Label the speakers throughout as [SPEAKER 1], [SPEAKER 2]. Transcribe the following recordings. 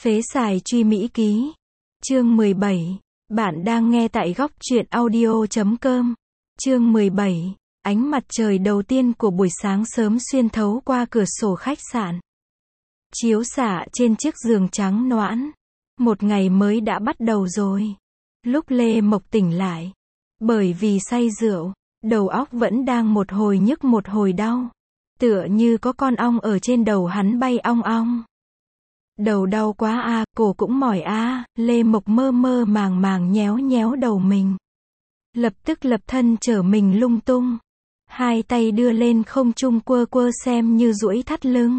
[SPEAKER 1] Phế xài truy Mỹ ký. Chương 17. Bạn đang nghe tại góc truyện audio.com. Chương 17. Ánh mặt trời đầu tiên của buổi sáng sớm xuyên thấu qua cửa sổ khách sạn, chiếu xạ trên chiếc giường trắng nõn. Một ngày mới đã bắt đầu rồi. Lúc Lê Mộc tỉnh lại, bởi vì say rượu, đầu óc vẫn đang một hồi nhức một hồi đau. Tựa như có con ong ở trên đầu hắn bay ong ong. Đầu đau quá à, cổ cũng mỏi à, Lê Mộc mơ mơ màng màng nhéo nhéo đầu mình. Lập tức lập thân trở mình lung tung. Hai tay đưa lên không trung quơ quơ xem như duỗi thắt lưng.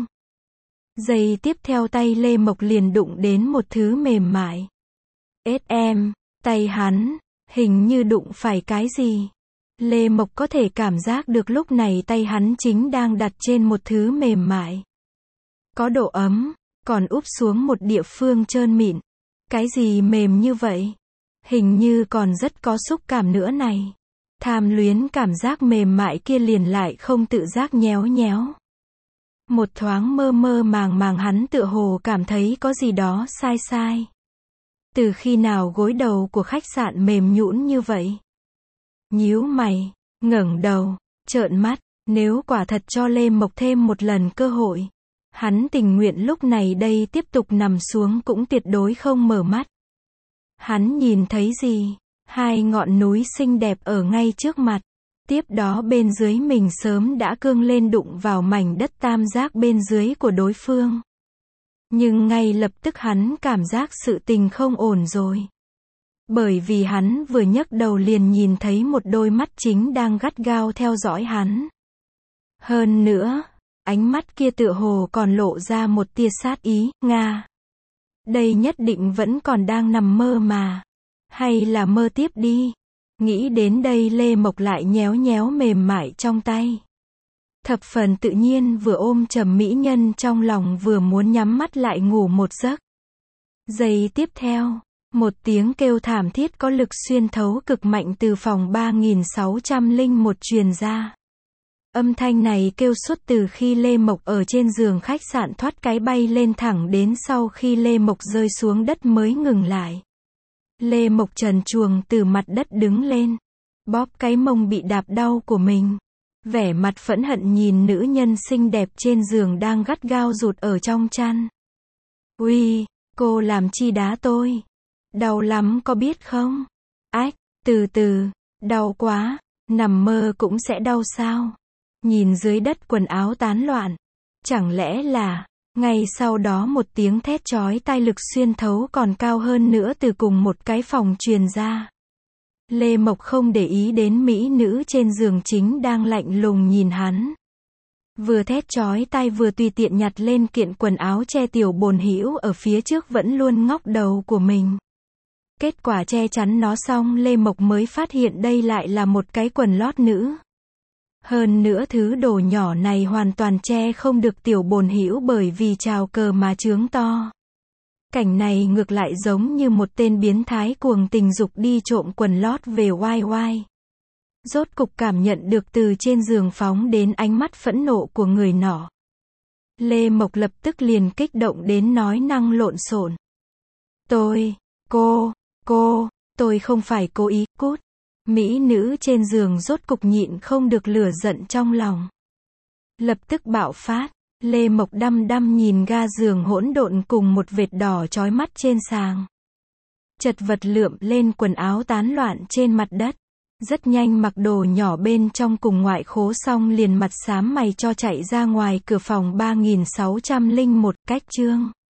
[SPEAKER 1] Giây tiếp theo tay Lê Mộc liền đụng đến một thứ mềm mại. Em, tay hắn, hình như đụng phải cái gì. Lê Mộc có thể cảm giác được lúc này tay hắn chính đang đặt trên một thứ mềm mại. Có độ ấm, còn úp xuống một địa phương trơn mịn. Cái gì mềm như vậy? Hình như còn rất có xúc cảm nữa này. Tham luyến cảm giác mềm mại kia liền lại không tự giác nhéo nhéo. Một thoáng mơ mơ màng màng hắn tựa hồ cảm thấy có gì đó sai sai. Từ khi nào gối đầu của khách sạn mềm nhũn như vậy? Nhíu mày, ngẩng đầu, trợn mắt, nếu quả thật cho Lê Mộc thêm một lần cơ hội, hắn tình nguyện lúc này đây tiếp tục nằm xuống cũng tuyệt đối không mở mắt. Hắn nhìn thấy gì? Hai ngọn núi xinh đẹp ở ngay trước mặt. Tiếp đó bên dưới mình sớm đã cương lên đụng vào mảnh đất tam giác bên dưới của đối phương. Nhưng ngay lập tức hắn cảm giác sự tình không ổn rồi. Bởi vì hắn vừa nhấc đầu liền nhìn thấy một đôi mắt chính đang gắt gao theo dõi hắn. Hơn nữa, ánh mắt kia tựa hồ còn lộ ra một tia sát ý, Nga. Đây nhất định vẫn còn đang nằm mơ mà. Hay là mơ tiếp đi. Nghĩ đến đây Lê Mộc lại nhéo nhéo mềm mại trong tay. Thập phần tự nhiên vừa ôm chầm mỹ nhân trong lòng vừa muốn nhắm mắt lại ngủ một giấc. Giây tiếp theo, một tiếng kêu thảm thiết có lực xuyên thấu cực mạnh từ phòng 3601 truyền ra. Âm thanh này kêu suốt từ khi Lê Mộc ở trên giường khách sạn thoát cái bay lên thẳng đến sau khi Lê Mộc rơi xuống đất mới ngừng lại. Lê Mộc trần truồng từ mặt đất đứng lên, bóp cái mông bị đạp đau của mình. Vẻ mặt phẫn hận nhìn nữ nhân xinh đẹp trên giường đang gắt gao rụt ở trong chăn. Uy, cô làm chi đá tôi? Đau lắm có biết không? Ách, từ từ, đau quá, nằm mơ cũng sẽ đau sao? Nhìn dưới đất quần áo tán loạn. Chẳng lẽ là... Ngay sau đó một tiếng thét chói tai lực xuyên thấu còn cao hơn nữa từ cùng một cái phòng truyền ra. Lê Mộc không để ý đến mỹ nữ trên giường chính đang lạnh lùng nhìn hắn. Vừa thét chói tai vừa tùy tiện nhặt lên kiện quần áo che tiểu bồn hữu ở phía trước vẫn luôn ngóc đầu của mình. Kết quả che chắn nó xong Lê Mộc mới phát hiện đây lại là một cái quần lót nữ. Hơn nữa thứ đồ nhỏ này hoàn toàn che không được tiểu bồn hữu bởi vì trào cờ mà trướng to. Cảnh này ngược lại giống như một tên biến thái cuồng tình dục đi trộm quần lót về oai oai. Rốt cục cảm nhận được từ trên giường phóng đến ánh mắt phẫn nộ của người nọ. Lê Mộc lập tức liền kích động đến nói năng lộn xộn. Tôi không phải cố ý, cút. Mỹ nữ trên giường rốt cục nhịn không được lửa giận trong lòng. Lập tức bạo phát, Lê Mộc đăm đăm nhìn ga giường hỗn độn cùng một vệt đỏ chói mắt trên sàng. Chật vật lượm lên quần áo tán loạn trên mặt đất. Rất nhanh mặc đồ nhỏ bên trong cùng ngoại khố xong liền mặt xám mày cho chạy ra ngoài cửa phòng 3601 cách chương.